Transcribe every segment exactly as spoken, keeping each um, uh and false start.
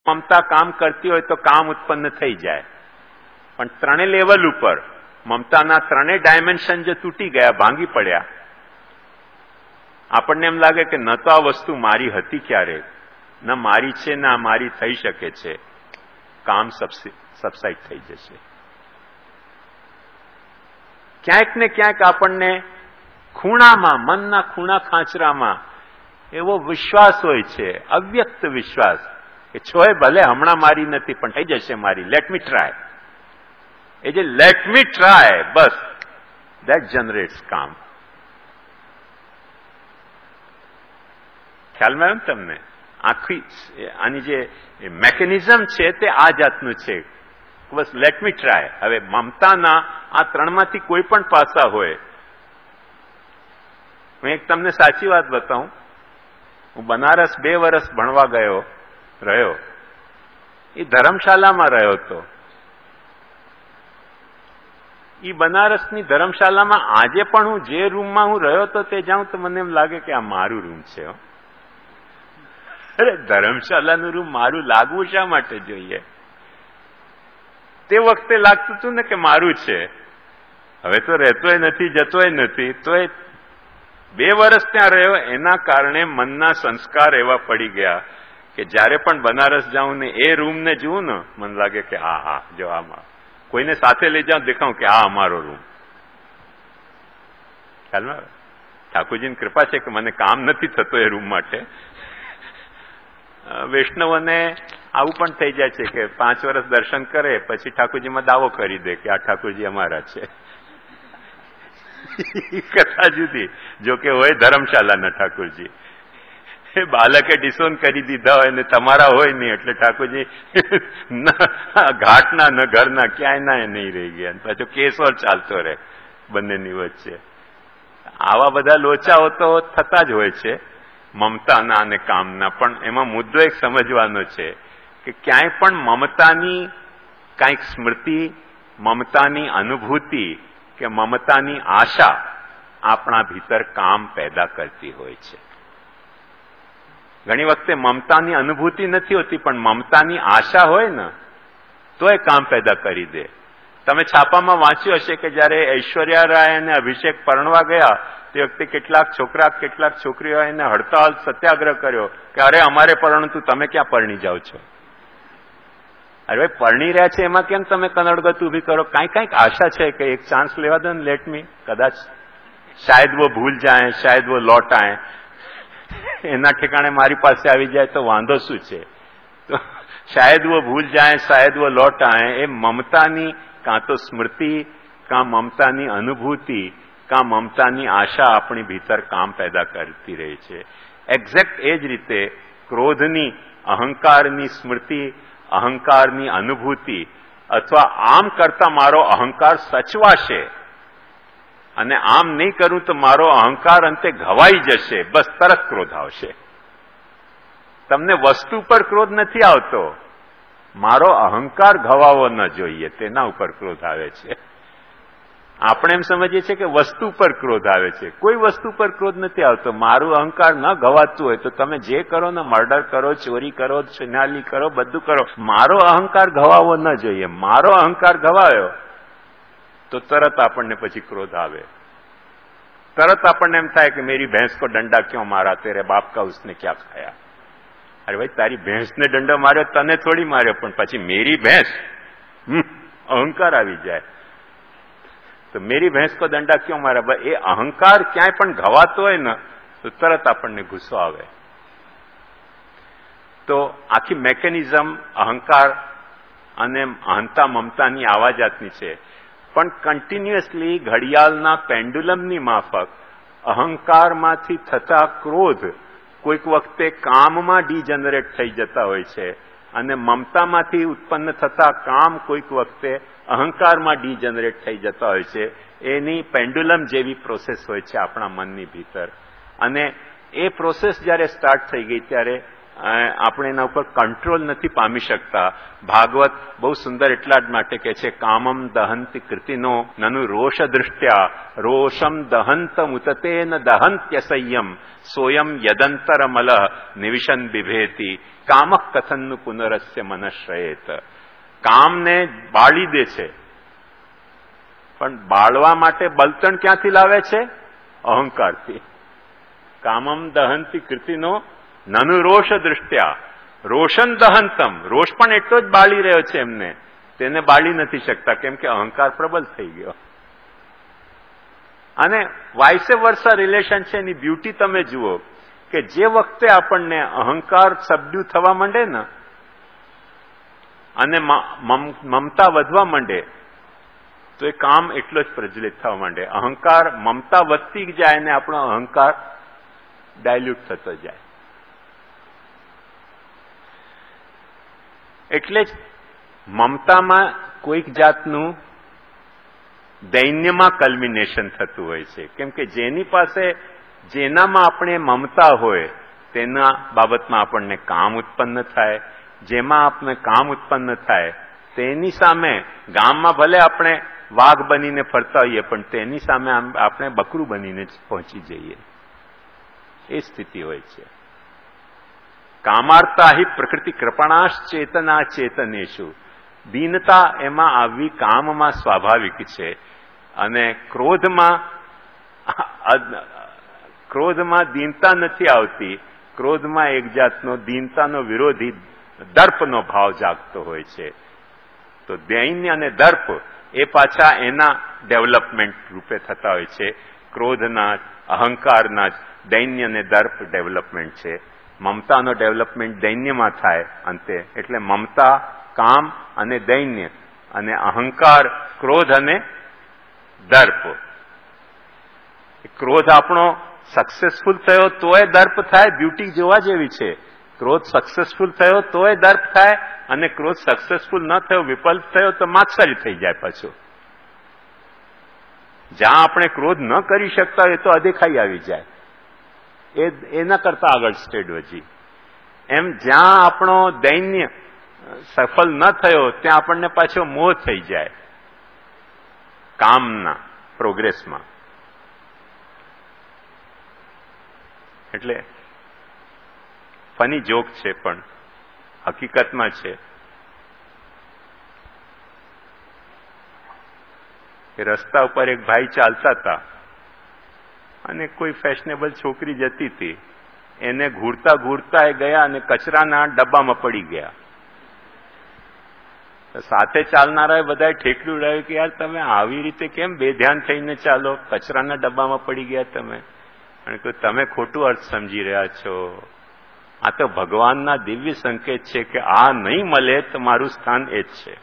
મમતા કામ કરતી હોય તો કામ ઉત્પન્ન થઈ જાય, પણ ત્રણે લેવલ ઉપર મમતાના ત્રણેય ડાયમેન્શન જે તૂટી ગયા, ભાંગી પડ્યા, આપણને એમ લાગે કે ન તો આ વસ્તુ મારી હતી ક્યારે, ન મારી છે, ના મારી થઈ શકે છે, કામ સબસાઇડ થઈ જશે. ક્યાંક ને ક્યાંક આપણને ખૂણામાં, મનના ખૂણા ખાંચરામાં એવો વિશ્વાસ હોય છે, અવ્યક્ત વિશ્વાસ કે છોય ભલે હમણાં મારી નથી પણ થઈ જશે મારી, લેટ મી ટ્રાય. એ જે લેટ મી ટ્રાય, બસ દેટ જનરેટ્સ કામ. ખ્યાલમાં આવ્યું તમને? આખી આની જે મેકેનિઝમ છે તે આ જાતનું છે. બસ લેટ મી ટ્રાય. હવે મમતાના આ ત્રણમાંથી કોઈ પણ પાસા હોય. હું એક તમને સાચી વાત બતાવું. હું બનારસ બે વર્ષ ભણવા ગયો રહ્યો. એ ધર્મશાલામાં રહ્યો હતો. એ બનારસની ધર્મશાલામાં આજે પણ હું જે રૂમમાં હું રહ્યો હતો તે જાઉં તો મને એમ લાગે કે આ મારું રૂમ છે. અરે ધર્મશાલાનું રૂમ મારું લાગવું શા માટે જોઈએ? તે વખતે લાગતું હતું ને કે મારું છે. હવે તો રહેતોય નથી, જતોય નથી. તો એ બે વર્ષ ત્યાં રહ્યો, એના કારણે મનના સંસ્કાર એવા પડી ગયા કે જયારે પણ બનારસ જાઉં ને એ રૂમને જોઉં ને, મને લાગે કે હા હા જો આમાં કોઈને સાથે લઈ જાઉં, દેખાઉં કે આ અમારો રૂમ. ખ્યાલમાં? ઠાકોરજીની કૃપા છે કે મને કામ નથી થતું એ રૂમ માટે. વૈષ્ણવોને આવું પણ થઈ જાય છે કે પાંચ વર્ષ દર્શન કરે પછી ઠાકોરજીમાં દાવો કરી દે કે આ ઠાકોરજી અમારા છે. કથા જુદી. જોકે હોય ધર્મશાલાના ઠાકોરજી. બાલકે ડિસોન કરી દીધા હોય ને તમારા હોય નહીં એટલે ઠાકોરજી ઘાટના ન ઘરના ક્યાંય ના નહીં રહી ગયા. પાછો કેસોર ચાલતો રહે બંનેની વચ્ચે. આવા બધા લોચાઓ તો થતા જ હોય છે મમતાના અને કામના. પણ એમાં મુદ્દો એક સમજવાનો છે કે ક્યાંય પણ મમતાની કાંઈક સ્મૃતિ, મમતાની અનુભૂતિ કે મમતાની આશા આપણા ભીતર કામ પેદા કરતી હોય છે. ઘણી વખતે મમતાની અનુભૂતિ નથી હોતી પણ મમતાની આશા હોય ને તો એ કામ પેદા કરી દે. તમે છાપામાં વાંચ્યું હશે કે જયારે ઐશ્વર્યા રાય અને અભિષેક પરણવા ગયા તે વખતે કેટલાક છોકરા કેટલાક છોકરીઓ એને હડતાલ સત્યાગ્રહ કર્યો કે અરે અમારે પરણતું, તમે ક્યાં પરણી જાઓ છો? અરે ભાઈ પરણી રહ્યા છે એમાં કેમ તમે કનડગત ઉભી કરો? કાંઈક કાંઈક આશા છે કે એક ચાન્સ લેવા દો ને, લેટ મી, કદાચ શાયદ વો ભૂલ જાય, શાયદ વો લौट आए, એના ઠેકાણે મારી પાસે આવી જાય તો વાંધો શું છે? તો શાયદ વો ભૂલ જાય, શાયદ વો લौट आए, એ મમતાની કાં તો સ્મૃતિ, કાં મમતાની અનુભૂતિ, કાં મમતાની આશા આપણી ભીતર કામ પેદા કરતી રહી છે. એક્ઝેક્ટ એ જ રીતે ક્રોધની, અહંકારની સ્મૃતિ, અહંકારની અનુભૂતિ અથવા આમ કરતા મારો અહંકાર સચવાશે અને આમ નહીં કરું તો મારો અહંકાર અંતે ઘવાઈ જશે, બસ તરત ક્રોધ આવશે. તમને વસ્તુ પર ક્રોધ નથી આવતો, મારો અહંકાર ઘવાવો ન જોઈએ તેના ઉપર ક્રોધ આવે છે. આપણે એમ સમજીએ છીએ કે વસ્તુ પર ક્રોધ આવે છે. કોઈ વસ્તુ પર ક્રોધ નથી આવતો. મારું અહંકાર ન ઘવાતું હોય તો તમે જે કરો ને, મર્ડર કરો, ચોરી કરો, છુનાલી કરો, બધું કરો, મારો અહંકાર ઘવાવો ન જોઈએ. મારો અહંકાર ઘવાયો તો તરત આપણને પછી ક્રોધ આવે. તરત આપણને એમ થાય કે મેરી ભેંસ કો ડંડા ક્यों મારા, તેરે બાપ કા ઉસને ક્યાં ખાયા. અરે ભાઈ તારી ભેંસને દંડો માર્યો, તને થોડી માર્યો, પણ પછી મેરી ભેંસ, અહંકાર આવી જાય તો મેરી ભેંસ કો દંડા ક્यों મારા. એ અહંકાર ક્યાંય પણ ઘવાતો હોય ને તો તરત આપણને ગુસ્સો આવે. તો આખી મેકેનિઝમ અહંકાર અને અહંતા મમતાની આવા જાતની છે. પણ કન્ટિન્યુઅસલી ઘડિયાળના પેન્ડુલમની માફક અહંકારમાંથી થતા ક્રોધ કોઈક વખતે કામમાં ડીજનરેટ થઈ જતા હોય છે અને મમતામાંથી ઉત્પન્ન થતા કામ કોઈક વખતે અહંકારમાં ડીજનરેટ થઈ જતા હોય છે. એની પેન્ડુલમ જેવી પ્રોસેસ હોય છે આપણા મનની ભીતર. અને એ પ્રોસેસ જયારે સ્ટાર્ટ થઈ ગઈ ત્યારે આપણે એના ઉપર કંટ્રોલ નથી પામી શકતા. ભાગવત બહુ સુંદર એટલા જ માટે કે છે, કામમ દહંતિ કૃતિનો નનુ રોષ દૃષ્ટ્યા રોષમ દહંતમ ઉતતેન દહંત્યસંયમ સોયમ યદંતરમલ નિવિશન બિભેતી કામઃ કથનનું પુનરસ્ય મનશ્રયેત. કામને બાળી દે છે, પણ બાળવા માટે બળતણ ક્યાંથી લાવે છે? અહંકારથી. કામમ દહંતિ કૃતિનો નનુ રોષ દૃષ્ટ્યા રોશન દહંતમ. રોષ પણ એટલો જ બાળી રહ્યો છે એમને, તેને બાળી નથી શકતા, કેમ કે અહંકાર પ્રબળ થઈ ગયો. અને વાઇસે વર્સા રિલેશન છે. એની બ્યુટી તમે જુઓ કે જે વખતે આપણને અહંકાર સબડ્યુ થવા માંડે ને અને મમતા વધવા માંડે તો એ કામ એટલો જ પ્રજ્વલિત થવા માંડે. અહંકાર મમતા વધતી જાય ને આપણો અહંકાર ડાયલ્યુટ થતો જાય. એટલે જ મમતામાં કોઈક જાતનું દૈન્યમાં કલ્મિનેશન થતું હોય છે. કેમ કે જેની પાસે જેનામાં આપણે મમતા હોય તેના બાબતમાં આપણને કામ ઉત્પન્ન થાય. જેમાં આપણે કામ ઉત્પન્ન થાય તેની સામે ગામમાં ભલે આપણે વાઘ બનીને ફરતા હોઈએ પણ તેની સામે આપણે બકરું બનીને પહોંચી જઈએ. એ સ્થિતિ હોય છે. કામાર્તા હિ પ્રકૃતિ કૃપણાશ ચેતના ચેતનેશુ. દીનતા એમાં આવવી કામમાં સ્વાભાવિક છે. અને ક્રોધમાં ક્રોધમાં દીનતા નથી આવતી. ક્રોધમાં એક જાતનો દીનતાનો વિરોધી દર્પનો ભાવ જાગતો હોય છે. તો દૈન્ય અને દર્પ એ પાછા એના ડેવલપમેન્ટ રૂપે થતા હોય છે. ક્રોધના અહંકારના જ દૈન્ય અને દર્પ ડેવલપમેન્ટ છે. મમતાનો ડેવલપમેન્ટ દૈન્યમાં થાય અંતે. એટલે મમતા કામ અને દૈન્ય, અને અહંકાર ક્રોધ અને દર્પ. ક્રોધ આપણો સક્સેસફુલ થયો તોય દર્પ થાય. બ્યુટી જોવા જેવી છે. ક્રોધ સક્સેસફુલ થયો તોય દર્પ થાય, અને ક્રોધ સક્સેસફુલ ન થયો, વિપલ્પ થયો તો માત્સર્ય થઈ જાય. પાછું જ્યાં આપણે ક્રોધ ન કરી શકતા હોય તો અદેખાઈ આવી જાય. એ એના કરતા આગળ સ્ટેડ વધી. એમ જ્યાં આપણો દૈન્ય સફળ ન થયો ત્યાં આપણને પાછો મોહ થઈ જાય કામના પ્રોગ્રેસમાં. એટલે ફની જોક છે પણ હકીકતમાં છે કે રસ્તા ઉપર એક ભાઈ ચાલતા હતા અને કોઈ ફેશનેબલ છોકરી જતી હતી. એને ઘૂરતા ઘૂરતા એ ગયા અને કચરાના ડબ્બામાં પડી ગયા. સાથે ચાલનારાએ બધાએ ઠેકડું ઉડાવ્યું કે યાર તમે આવી રીતે કેમ બેધ્યાન થઈને ચાલો, કચરાના ડબ્બામાં પડી ગયા તમે. અને કહ્યું તમે ખોટું અર્થ સમજી રહ્યા છો. આ તો ભગવાનના દિવ્ય સંકેત છે કે આ નહીં મળે તો મારું સ્થાન એ જ છે.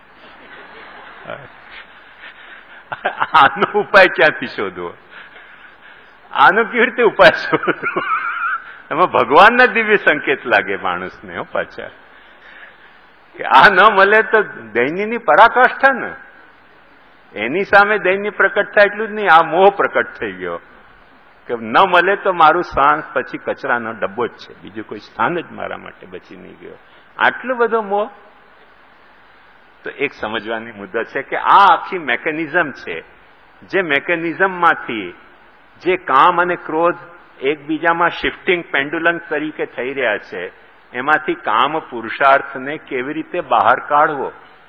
આનો ઉપાય ક્યાંથી શોધવો? આનો કેવી રીતે ઉપાય શોધવો? એમાં ભગવાનના દિવ્ય સંકેત લાગે માણસને. હો પાછા કે આ ન મળે તો દૈન્યની પરાકાષ્ઠા ને, એની સામે દૈન્ય પ્રકટ થાય એટલું જ નહીં, આ મોહ પ્રકટ થઈ ગયો કે ન મળે તો મારું સ્થાન પછી કચરાનો ડબ્બો જ છે, બીજું કોઈ સ્થાન જ મારા માટે બચી નહીં ગયો. આટલો બધો મોહ. તો એક સમજવાની મુદ્દત છે કે આ આખી મેકેનિઝમ છે, જે મેકેનિઝમમાંથી જે કામ અને ક્રોધ એકબીજામાં શિફ્ટિંગ પેન્ડુલમ તરીકે થઈ રહ્યા છે, એમાંથી કામ પુરુષાર્થને કેવી રીતે બહાર કાઢવો.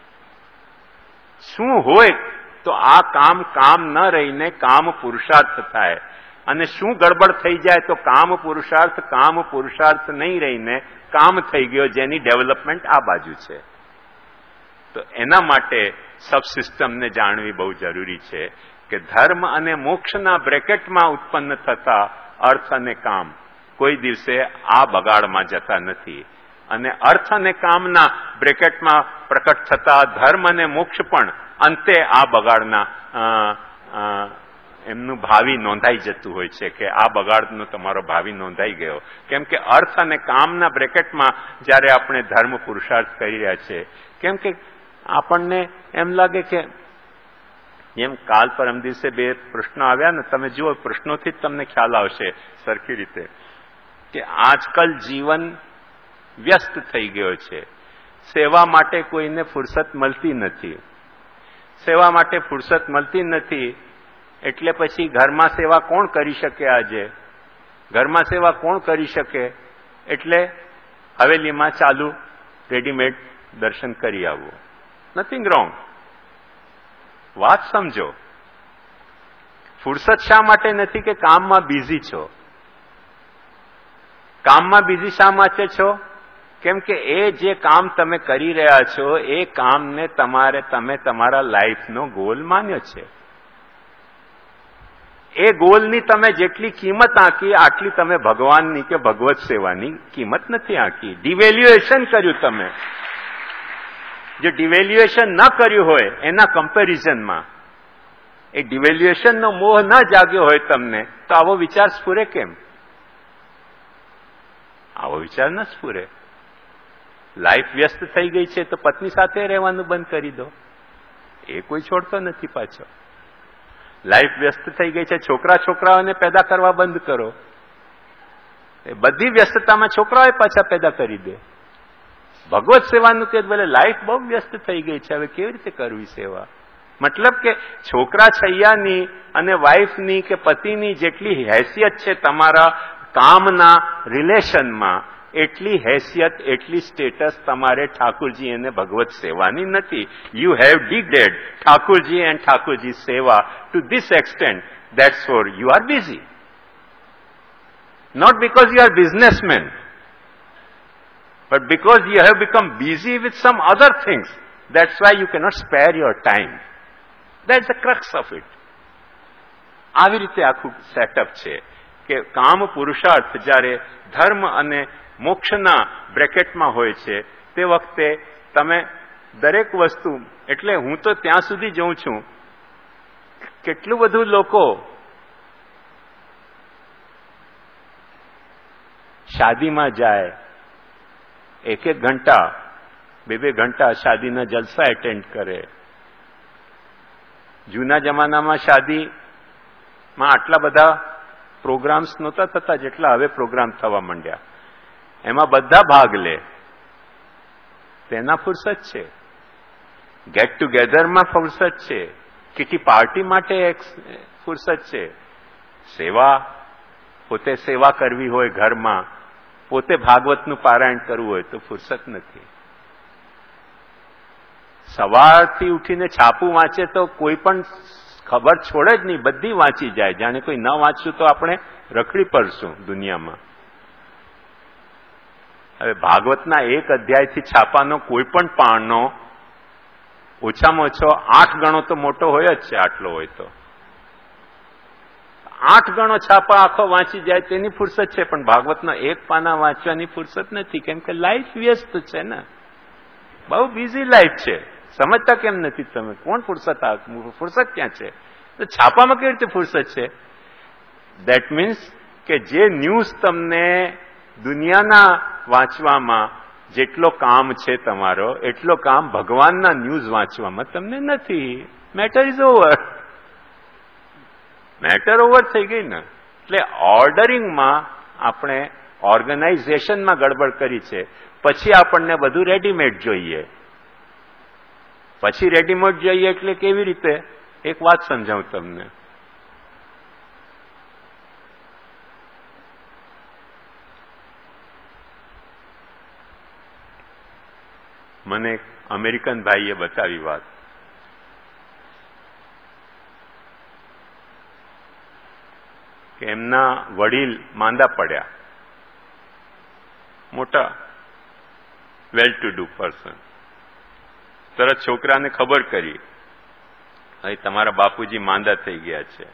શું હોય તો આ કામ કામ ન રહીને કામ પુરુષાર્થ થાય, અને શું ગડબડ થઈ જાય તો કામ પુરુષાર્થ કામ પુરુષાર્થ નહીં રહીને કામ થઈ ગયો, જેની ડેવલપમેન્ટ આ બાજુ છે. તો એના માટે સબસિસ્ટમને જાણવી બહુ જરૂરી છે કે ધર્મ અને મોક્ષના બ્રેકેટમાં ઉત્પન્ન થતા અર્થ અને કામ કોઈ દિવસે આ બગાડમાં જતા નથી, અને અર્થ અને કામના બ્રેકેટમાં પ્રકટ થતા ધર્મ અને મોક્ષ પણ અંતે આ બગાડના એમનું ભાવિ નોંધાઈ જતું હોય છે કે આ બગાડનો તમારો ભાવિ નોંધાઈ ગયો. કેમ કે અર્થ અને કામના બ્રેકેટમાં જયારે આપણે ધર્મ પુરુષાર્થ કરી રહ્યા છીએ, કેમ કે આપણને એમ લાગે કે જેમ કાલ પરમ દિવસે બે પ્રશ્નો આવ્યા ને, તમે જુઓ પ્રશ્નોથી જ તમને ખ્યાલ આવશે સરખી રીતે કે આજકાલ જીવન વ્યસ્ત થઈ ગયો છે. સેવા માટે કોઈને ફુરસત મળતી નથી. સેવા માટે ફુરસત મળતી નથી એટલે પછી ઘરમાં સેવા કોણ કરી શકે? આજે ઘરમાં સેવા કોણ કરી શકે? એટલે હવેલીમાં ચાલુ રેડીમેડ દર્શન કરી આવવું. Nothing wrong. વાત સમજો. ફુરસત શા માટે નથી? કે કામમાં બિઝી છો. કામમાં બિઝી શા માટે છો? કેમ કે એ જે કામ તમે કરી રહ્યા છો એ કામને તમારે તમે તમારા લાઈફનો ગોલ માન્યો છે. એ ગોલની તમે જેટલી કિંમત આંકી આટલી તમે ભગવાનની કે ભગવત સેવાની કિંમત નથી આંકી. ડિવેલ્યુએશન કર્યું તમે. જે ડિવેલ્યુએશન ન કર્યું હોય એના કમ્પેરિઝનમાં એ ડિવેલ્યુએશનનો મોહ ન જાગ્યો હોય તમને તો આવો વિચાર સ્ફુરે કેમ? આવો વિચાર ન સ્ફુરે. લાઈફ વ્યસ્ત થઈ ગઈ છે તો પત્ની સાથે રહેવાનું બંધ કરી દો. એ કોઈ છોડતો નથી પાછો. લાઈફ વ્યસ્ત થઈ ગઈ છે, છોકરા છોકરાઓને પેદા કરવા બંધ કરો. એ બધી વ્યસ્તતામાં છોકરાઓ પાછા પેદા કરી દે. ભગવત સેવાનું કે ભલે લાઈફ બહુ વ્યસ્ત થઈ ગઈ છે, હવે કેવી રીતે કરવી સેવા? મતલબ કે છોકરા છૈયાની અને વાઈફની કે પતિની જેટલી હેસિયત છે તમારા કામના રિલેશનમાં એટલી હેસિયત એટલી સ્ટેટસ તમારે ઠાકુરજી અને ભગવત સેવાની નથી. You have degrade Thakurji and Thakurji સેવા to this extent. That's for you are busy. Not because you are businessman, but because you have become busy with some other things, that's why you cannot spare your time. That's the crux of it. આવી રીતે આખું setup છે કે કામ પુરુષાર્થ જ્યારે ધર્મ અને મોક્ષના બ્રેકેટમાં હોય છે તે વખતે તમે દરેક વસ્તુ, એટલે હું તો ત્યાં સુધી જોઉં છું કેટલું બધું લોકો શાદીમાં જાય, એક એક ઘંટા બે બે ઘંટા શાદીના જલસા એટેન્ડ કરે. જૂના જમાનામાં શાદીમાં આટલા બધા પ્રોગ્રામ્સ નહોતા થતા જેટલા હવે પ્રોગ્રામ થવા માંડ્યા. એમાં બધા ભાગ લે, તેના ફુરસત છે. ગેટ ટુગેધરમાં ફુરસત છે. કિટી પાર્ટી માટે એક ફુરસત છે. સેવા, પોતે સેવા કરવી હોય ઘરમાં, પોતે ભાગવતનું પારાયણ કરવું હોય તો ફુરસત નથી. સવારથી ઉઠીને છાપું વાંચે તો કોઈ પણ ખબર છોડે જ નહીં, બધી વાંચી જાય. જાણે કોઈ ન વાંચશું તો આપણે રખડી પડશું દુનિયામાં. હવે ભાગવતના એક અધ્યાયથી છાપાનો કોઈ પણ પાનનો ઓછામાં ઓછો આઠ ગણો તો મોટો હોય જ છે. આટલો હોય તો આઠ ગણો છાપા આખો વાંચી જાય તેની ફુરસત છે, પણ ભાગવતનો એક પાના વાંચવાની ફુરસત નથી. કેમ કે લાઈફ વ્યસ્ત છે ને, બહુ બિઝી લાઈફ છે. સમજતા કેમ નથી તમે? કોણ ફુરસત? ફુરસત ક્યાં છે? તો છાપામાં કેવી રીતે ફુરસત છે? દેટ મીન્સ કે જે ન્યૂઝ તમને દુનિયાના વાંચવામાં જેટલો કામ છે તમારો, એટલો કામ ભગવાનના ન્યૂઝ વાંચવામાં તમને નથી. Matter is over. Matter over થઈ ગઈ ને. એટલે ઓર્ડરિંગમાં આપણે ઓર્ગેનાઇઝેશનમાં ગડબડ કરી છે. પછી આપણને બધું રેડીમેડ જોઈએ. પછી રેડીમેડ જોઈએ એટલે કેવી રીતે? એક વાત સમજાવું તમને. મને એક અમેરિકન ભાઈએ બતાવી વાત. કે એમના વડીલ માંદા પડ્યા, મોટા વેલ ટુ ડુ પર્સન. તરત છોકરાને ખબર કરી, હવે તમારા બાપુજી માંદા થઈ ગયા છે.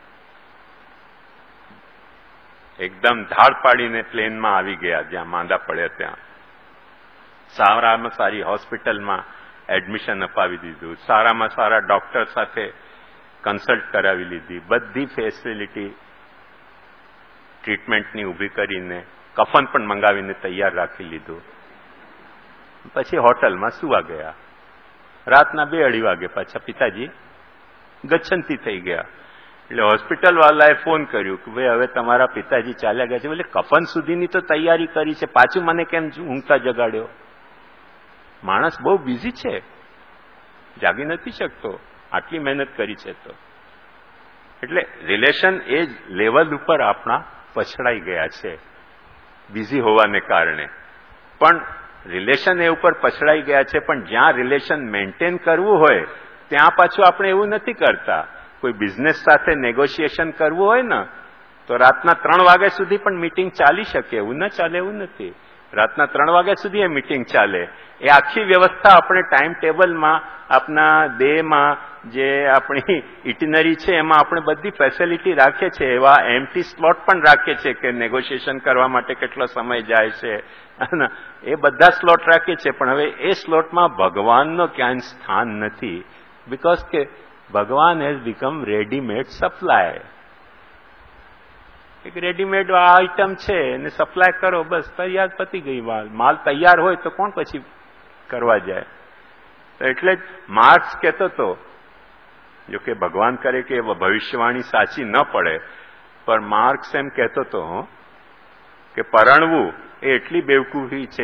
એકદમ ધાડ પાડીને પ્લેનમાં આવી ગયા જ્યાં માંદા પડ્યા ત્યાં. સારામાં સારી હોસ્પિટલમાં એડમિશન અપાવી દીધું. સારામાં સારા ડોક્ટર સાથે કન્સલ્ટ કરાવી લીધી. બધી ફેસિલિટી ટ્રીટમેન્ટની ઊભી કરીને કફન પણ મંગાવીને તૈયાર રાખી લીધું. પછી હોટલમાં સુવા ગયા. રાતના બે અઢી વાગે પાછા પિતાજી ગચ્છંતી થઈ ગયા. એટલે હોસ્પિટલ વાળાએ ફોન કર્યું કે ભાઈ હવે તમારા પિતાજી ચાલ્યા ગયા છે, એટલે કફન સુધીની તો તૈયારી કરી છે, પાછું મને કેમ ઊંઘતા જગાડ્યો? માણસ બહુ બિઝી છે, જાગી નથી શકતો, આટલી મહેનત કરી છે તો. એટલે રિલેશન એ લેવલ ઉપર આપણા પછડાઈ ગયા છે બિઝી હોવાને કારણે. પણ રિલેશન એ ઉપર પછડાઈ ગયા છે, પણ જ્યાં રિલેશન મેન્ટેન કરવું હોય ત્યાં પાછું આપણે એવું નથી કરતા. કોઈ બિઝનેસ સાથે નેગોશિએશન કરવું હોય ને તો રાતના ત્રણ વાગ્યા સુધી પણ મીટિંગ ચાલી શકે, એવું ન ચાલે એવું નથી. રાતના ત્રણ વાગ્યા સુધી એ મીટિંગ ચાલે. એ આખી વ્યવસ્થા આપણે ટાઈમ ટેબલમાં, આપના દેહમાં જે આપણી ઇટિનરી છે એમાં આપણે બધી ફેસિલિટી રાખીએ છીએ. એવા એમ્પ્ટી સ્લોટ પણ રાખીએ છીએ કે નેગોશિએશન કરવા માટે કેટલો સમય જાય છે, એ બધા સ્લોટ રાખીએ છીએ. પણ હવે એ સ્લોટમાં ભગવાનનો ક્યાંય સ્થાન નથી, બીકોઝ કે ભગવાન હેઝ બીકમ રેડીમેડ સપ્લાય. એક રેડીમેડ આઈટમ છે એને સપ્લાય કરો, બસ તૈયાર પતી ગઈ. માલ માલ તૈયાર હોય તો કોણ પછી કરવા જાય? તો એટલે જ માર્ક્સ કહેતો હતો, જો કે ભગવાન કરે કે ભવિષ્યવાણી સાચી ન પડે, પણ માર્ક્સ એમ કહેતો હતો કે પરણવું એ એટલી બેવકૂફી છે